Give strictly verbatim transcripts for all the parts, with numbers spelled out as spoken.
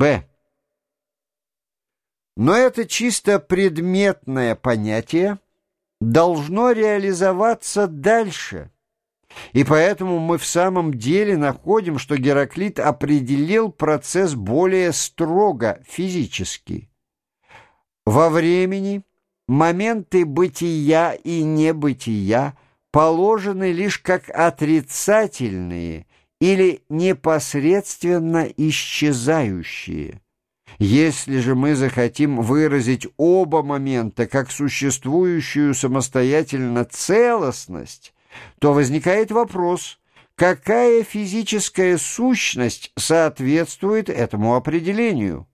Б. Но это чисто предметное понятие должно реализоваться дальше, и поэтому мы в самом деле находим, что Гераклит определил процесс более строго физически. Во времени моменты бытия и небытия положены лишь как отрицательные или непосредственно исчезающие. Если же мы захотим выразить оба момента как существующую самостоятельно целостность, то возникает вопрос, какая физическая сущность соответствует этому определению?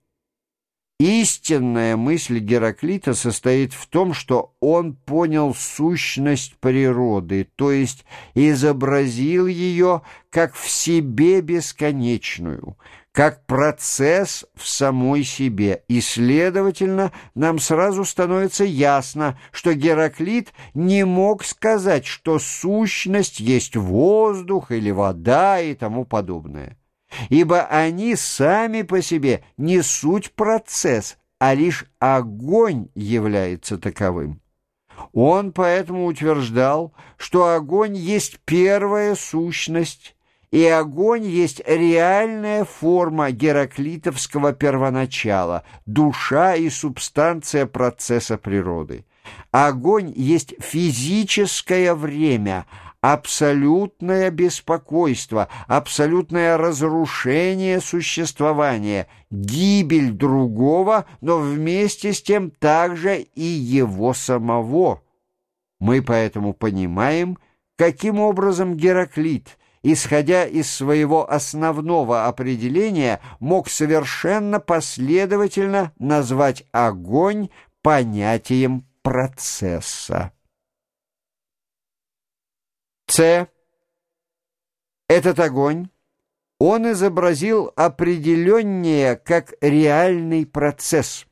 Истинная мысль Гераклита состоит в том, что он понял сущность природы, то есть изобразил ее как в себе бесконечную, как процесс в самой себе, и, следовательно, нам сразу становится ясно, что Гераклит не мог сказать, что сущность есть воздух или вода и тому подобное, ибо они сами по себе не суть процесс, а лишь огонь является таковым. Он поэтому утверждал, что огонь есть первая сущность, и огонь есть реальная форма гераклитовского первоначала, душа и субстанция процесса природы. Огонь есть физическое время, абсолютное беспокойство, абсолютное разрушение существования, гибель другого, но вместе с тем также и его самого. Мы поэтому понимаем, каким образом Гераклит, исходя из своего основного определения, мог совершенно последовательно назвать огонь понятием процесса. С. Этот огонь он изобразил определеннее как реальный процесс.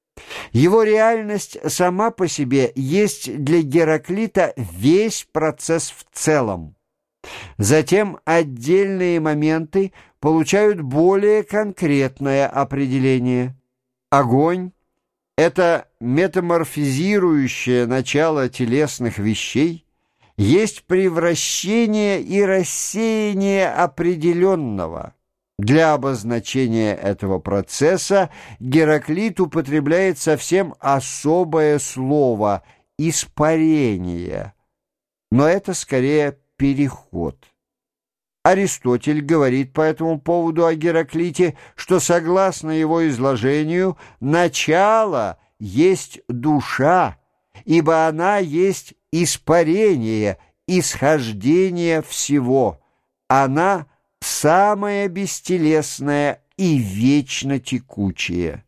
Его реальность сама по себе есть для Гераклита весь процесс в целом. Затем отдельные моменты получают более конкретное определение. Огонь — это метаморфизирующее начало телесных вещей, есть превращение и рассеяние определенного. Для обозначения этого процесса Гераклит употребляет совсем особое слово — «испарение», но это скорее переход. Аристотель говорит по этому поводу о Гераклите, что, согласно его изложению, начало есть душа, ибо она есть испарение, исхождение всего. Она самая бестелесная и вечно текучая.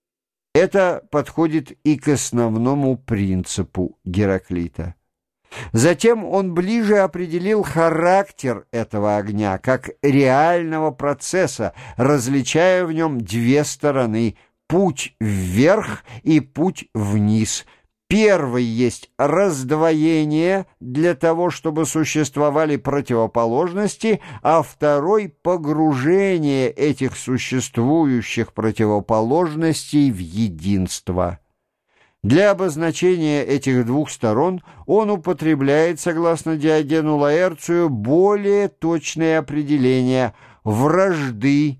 Это подходит и к основному принципу Гераклита. Затем он ближе определил характер этого огня как реального процесса, различая в нем две стороны — путь вверх и путь вниз. Первый есть раздвоение для того, чтобы существовали противоположности, а второй — погружение этих существующих противоположностей в единство. Для обозначения этих двух сторон он употребляет, согласно Диогену Лаэрцию, более точные определения вражды,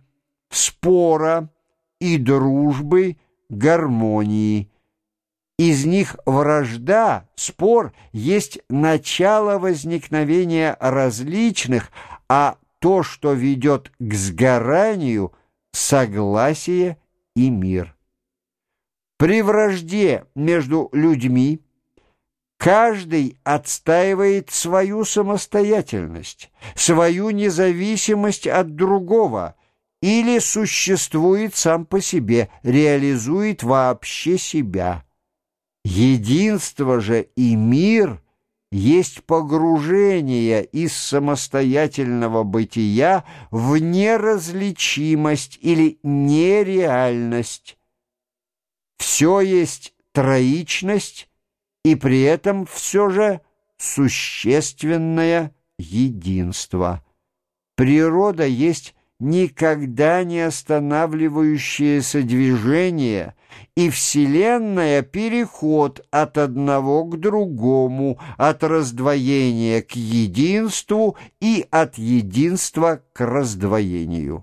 спора и дружбы, гармонии. Из них вражда, спор, есть начало возникновения различных, а то, что ведет к сгоранию, согласие и мир. При вражде между людьми каждый отстаивает свою самостоятельность, свою независимость от другого или существует сам по себе, реализует вообще себя. Единство же и мир есть погружение из самостоятельного бытия в неразличимость или нереальность. Все есть троичность, и при этом все же существенное единство. Природа есть никогда не останавливающееся движение, и Вселенная — переход от одного к другому, от раздвоения к единству и от единства к раздвоению.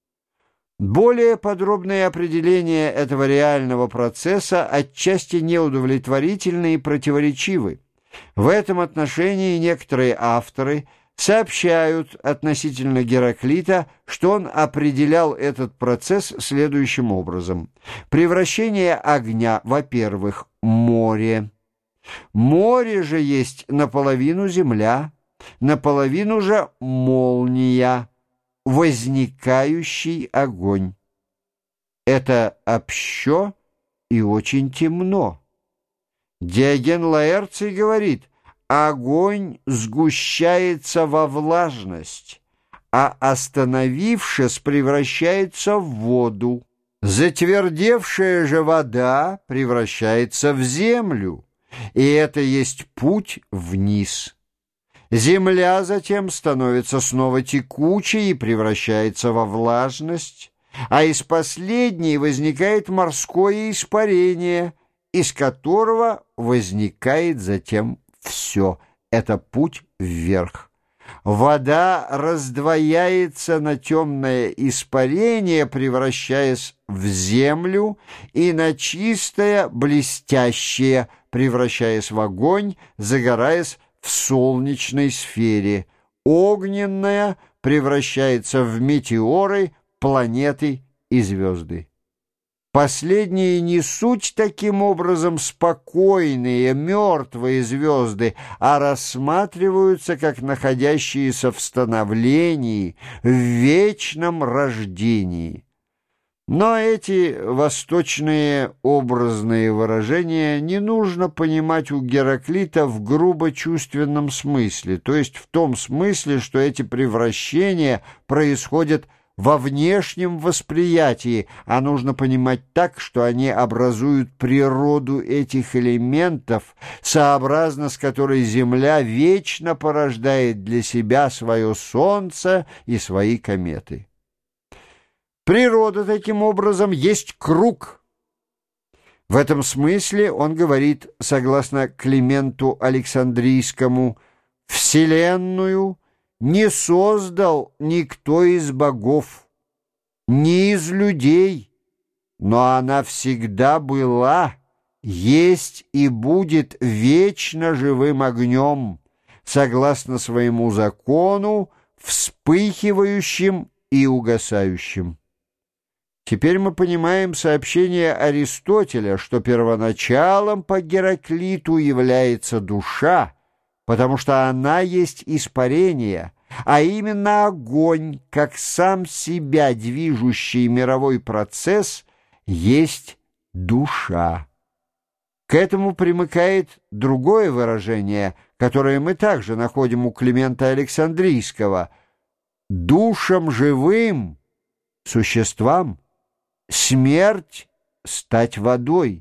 Более подробные определения этого реального процесса отчасти неудовлетворительны и противоречивы. В этом отношении некоторые авторы сообщают относительно Гераклита, что он определял этот процесс следующим образом. Превращение огня, во-первых, море. Море же есть наполовину земля, наполовину же молния, возникающий огонь. Это общо и очень темно. Диоген Лаэрций говорит: огонь сгущается во влажность, а остановившись, превращается в воду. Затвердевшая же вода превращается в землю, и это есть путь вниз. Земля затем становится снова текучей и превращается во влажность, а из последней возникает морское испарение, из которого возникает затем все. Это путь вверх. Вода раздвояется на темное испарение, превращаясь в землю, и на чистое, блестящее, превращаясь в огонь, загораясь в солнечной сфере. Огненная превращается в метеоры, планеты и звезды. Последние не суть таким образом спокойные, мертвые звезды, а рассматриваются как находящиеся в становлении, в вечном рождении. Но эти восточные образные выражения не нужно понимать у Гераклита в грубо-чувственном смысле, то есть в том смысле, что эти превращения происходят во внешнем восприятии, а нужно понимать так, что они образуют природу этих элементов, сообразно с которой Земля вечно порождает для себя свое Солнце и свои кометы. Природа, таким образом, есть круг. В этом смысле он говорит, согласно Клименту Александрийскому, «Вселенную не создал никто из богов, ни из людей, но она всегда была, есть и будет вечно живым огнем, согласно своему закону, вспыхивающим и угасающим». Теперь мы понимаем сообщение Аристотеля, что первоначалом по Гераклиту является душа, потому что она есть испарение, а именно огонь, как сам себя движущий мировой процесс, есть душа. К этому примыкает другое выражение, которое мы также находим у Климента Александрийского: «Душам живым, существам, смерть — стать водой,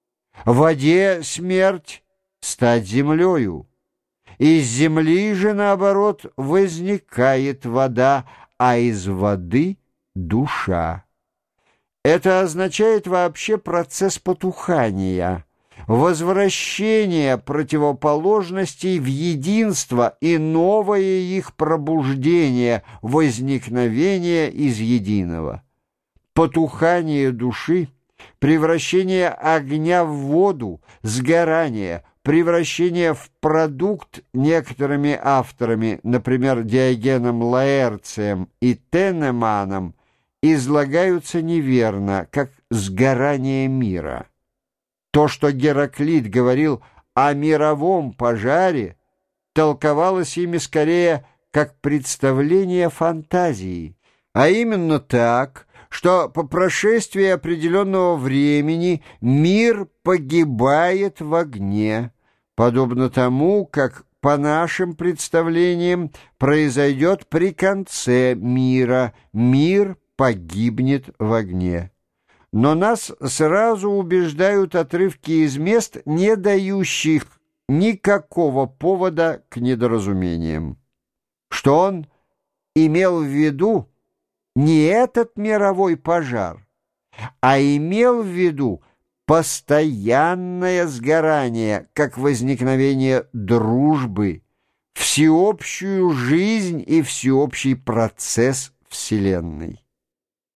воде смерть — стать землею. Из земли же, наоборот, возникает вода, а из воды — душа». Это означает вообще процесс потухания, возвращение противоположностей в единство и новое их пробуждение, возникновение из единого. Потухание души, превращение огня в воду, сгорание, превращение в продукт некоторыми авторами, например, Диогеном Лаэрцием и Теннеманом, излагаются неверно, как сгорание мира. То, что Гераклит говорил о мировом пожаре, толковалось ими скорее как представление фантазии, а именно так, что по прошествии определенного времени мир погибает в огне, подобно тому, как, по нашим представлениям, произойдет при конце мира, мир погибнет в огне. Но нас сразу убеждают отрывки из мест, не дающих никакого повода к недоразумениям. Что он имел в виду, не этот мировой пожар, а имел в виду постоянное сгорание, как возникновение дружбы, всеобщую жизнь и всеобщий процесс Вселенной.